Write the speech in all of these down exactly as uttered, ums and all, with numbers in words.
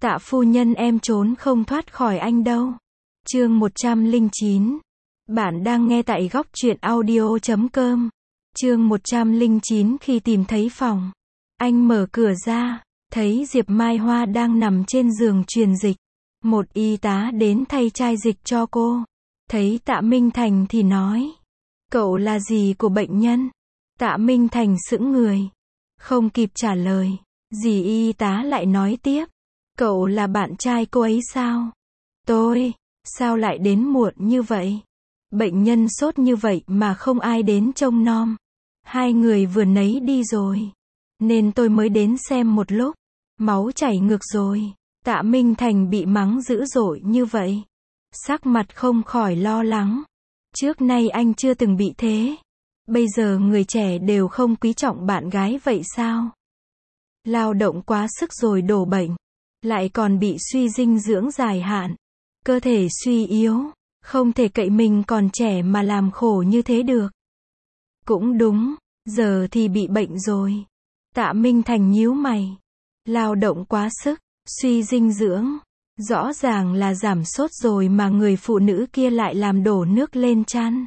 Tạ phu nhân em trốn không thoát khỏi anh đâu. Chương một trăm lẻ chín. Bạn đang nghe tại góc truyện audio chấm com. Chương một trăm lẻ chín. Khi tìm thấy phòng, anh mở cửa ra, thấy Diệp Mai Hoa đang nằm trên giường truyền dịch. Một y tá đến thay chai dịch cho cô. Thấy Tạ Minh Thành thì nói: "Cậu là gì của bệnh nhân?" Tạ Minh Thành sững người, không kịp trả lời. Dì y tá lại nói tiếp: "Cậu là bạn trai cô ấy sao?" "Tôi, sao lại đến muộn như vậy? Bệnh nhân sốt như vậy mà không ai đến trông nom. Hai người vừa nấy đi rồi, nên tôi mới đến xem một lúc. Máu chảy ngược rồi." Tạ Minh Thành bị mắng dữ dội như vậy, sắc mặt không khỏi lo lắng. Trước nay anh chưa từng bị thế. Bây giờ người trẻ đều không quý trọng bạn gái vậy sao? Lao động quá sức rồi đổ bệnh, lại còn bị suy dinh dưỡng dài hạn, cơ thể suy yếu, không thể cậy mình còn trẻ mà làm khổ như thế được. Cũng đúng, giờ thì bị bệnh rồi. Tạ Minh Thành nhíu mày. Lao động quá sức, suy dinh dưỡng, rõ ràng là giảm sốt rồi mà người phụ nữ kia lại làm đổ nước lên chăn.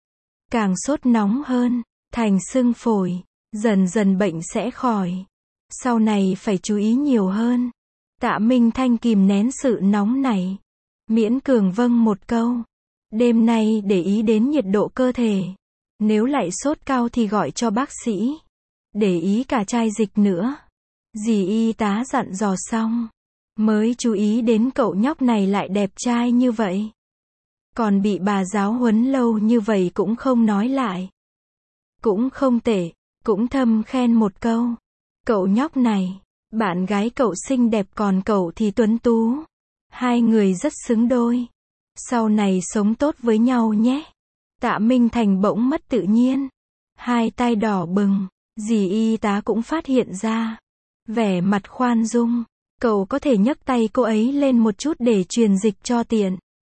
Càng sốt nóng hơn, thành sưng phổi, dần dần bệnh sẽ khỏi. Sau này phải chú ý nhiều hơn. Tạ Minh Thanh kìm nén sự nóng này, miễn cường vâng một câu. Đêm nay để ý đến nhiệt độ cơ thể. Nếu lại sốt cao thì gọi cho bác sĩ. Để ý cả chai dịch nữa. Dì y tá dặn dò xong, mới chú ý đến cậu nhóc này lại đẹp trai như vậy. Còn bị bà giáo huấn lâu như vậy cũng không nói lại. Cũng không tệ, cũng thầm khen một câu. Cậu nhóc này, bạn gái cậu xinh đẹp còn cậu thì tuấn tú. Hai người rất xứng đôi. Sau này sống tốt với nhau nhé. Tạ Minh Thành bỗng mất tự nhiên. Hai tay đỏ bừng, dì y tá cũng phát hiện ra. Vẻ mặt khoan dung, cậu có thể nhấc tay cô ấy lên một chút để truyền dịch cho tiện.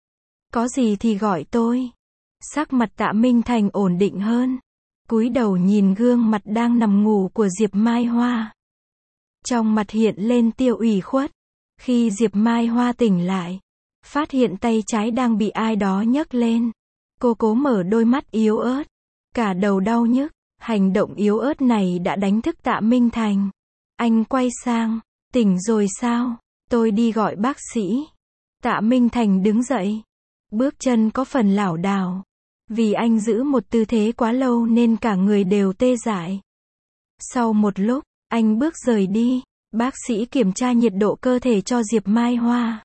Có gì thì gọi tôi. Sắc mặt Tạ Minh Thành ổn định hơn. Cúi đầu nhìn gương mặt đang nằm ngủ của Diệp Mai Hoa. Trong mặt hiện lên tia ủy khuất. Khi Diệp Mai Hoa tỉnh lại, phát hiện tay trái đang bị ai đó nhấc lên. Cô cố mở đôi mắt yếu ớt, cả đầu đau nhức. Hành động yếu ớt này đã đánh thức Tạ Minh Thành. Anh quay sang: "Tỉnh rồi sao? Tôi đi gọi bác sĩ." Tạ Minh Thành đứng dậy. Bước chân có phần lảo đảo. Vì anh giữ một tư thế quá lâu nên cả người đều tê dại. Sau một lúc, anh bước rời đi. Bác sĩ kiểm tra nhiệt độ cơ thể cho Diệp Mai Hoa.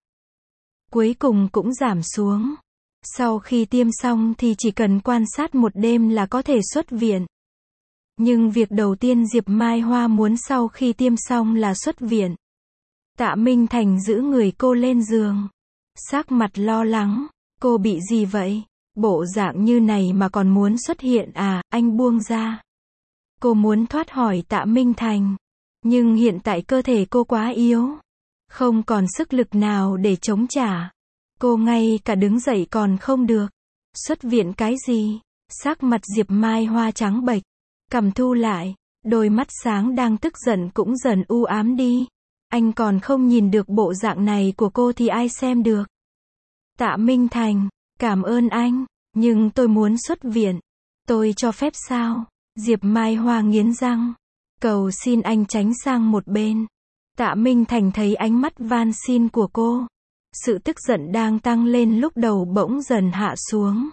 Cuối cùng cũng giảm xuống. Sau khi tiêm xong thì chỉ cần quan sát một đêm là có thể xuất viện. Nhưng việc đầu tiên Diệp Mai Hoa muốn sau khi tiêm xong là xuất viện. Tạ Minh Thành giữ người cô lên giường. Sắc mặt lo lắng. "Cô bị gì vậy? Bộ dạng như này mà còn muốn xuất hiện à?" Anh buông ra. Cô muốn thoát hỏi Tạ Minh Thành. Nhưng hiện tại cơ thể cô quá yếu. Không còn sức lực nào để chống trả. Cô ngay cả đứng dậy còn không được. Xuất viện cái gì? Sắc mặt Diệp Mai Hoa trắng bệch. Cằm thu lại. Đôi mắt sáng đang tức giận cũng dần u ám đi. Anh còn không nhìn được bộ dạng này của cô thì ai xem được? Tạ Minh Thành: "Cảm ơn anh, nhưng tôi muốn xuất viện. Tôi cho phép sao?" Diệp Mai Hoa nghiến răng. "Cầu xin anh tránh sang một bên." Tạ Minh Thành thấy ánh mắt van xin của cô. Sự tức giận đang tăng lên lúc đầu bỗng dần hạ xuống.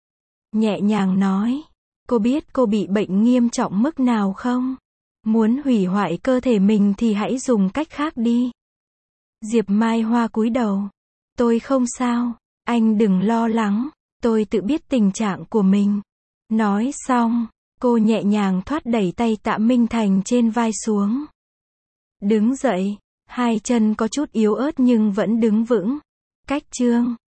Nhẹ nhàng nói: "Cô biết cô bị bệnh nghiêm trọng mức nào không? Muốn hủy hoại cơ thể mình thì hãy dùng cách khác đi." Diệp Mai Hoa cúi đầu. "Tôi không sao, anh đừng lo lắng, tôi tự biết tình trạng của mình." Nói xong, cô nhẹ nhàng thoát đẩy tay Tạ Minh Thành trên vai xuống. Đứng dậy, hai chân có chút yếu ớt nhưng vẫn đứng vững. Cách chương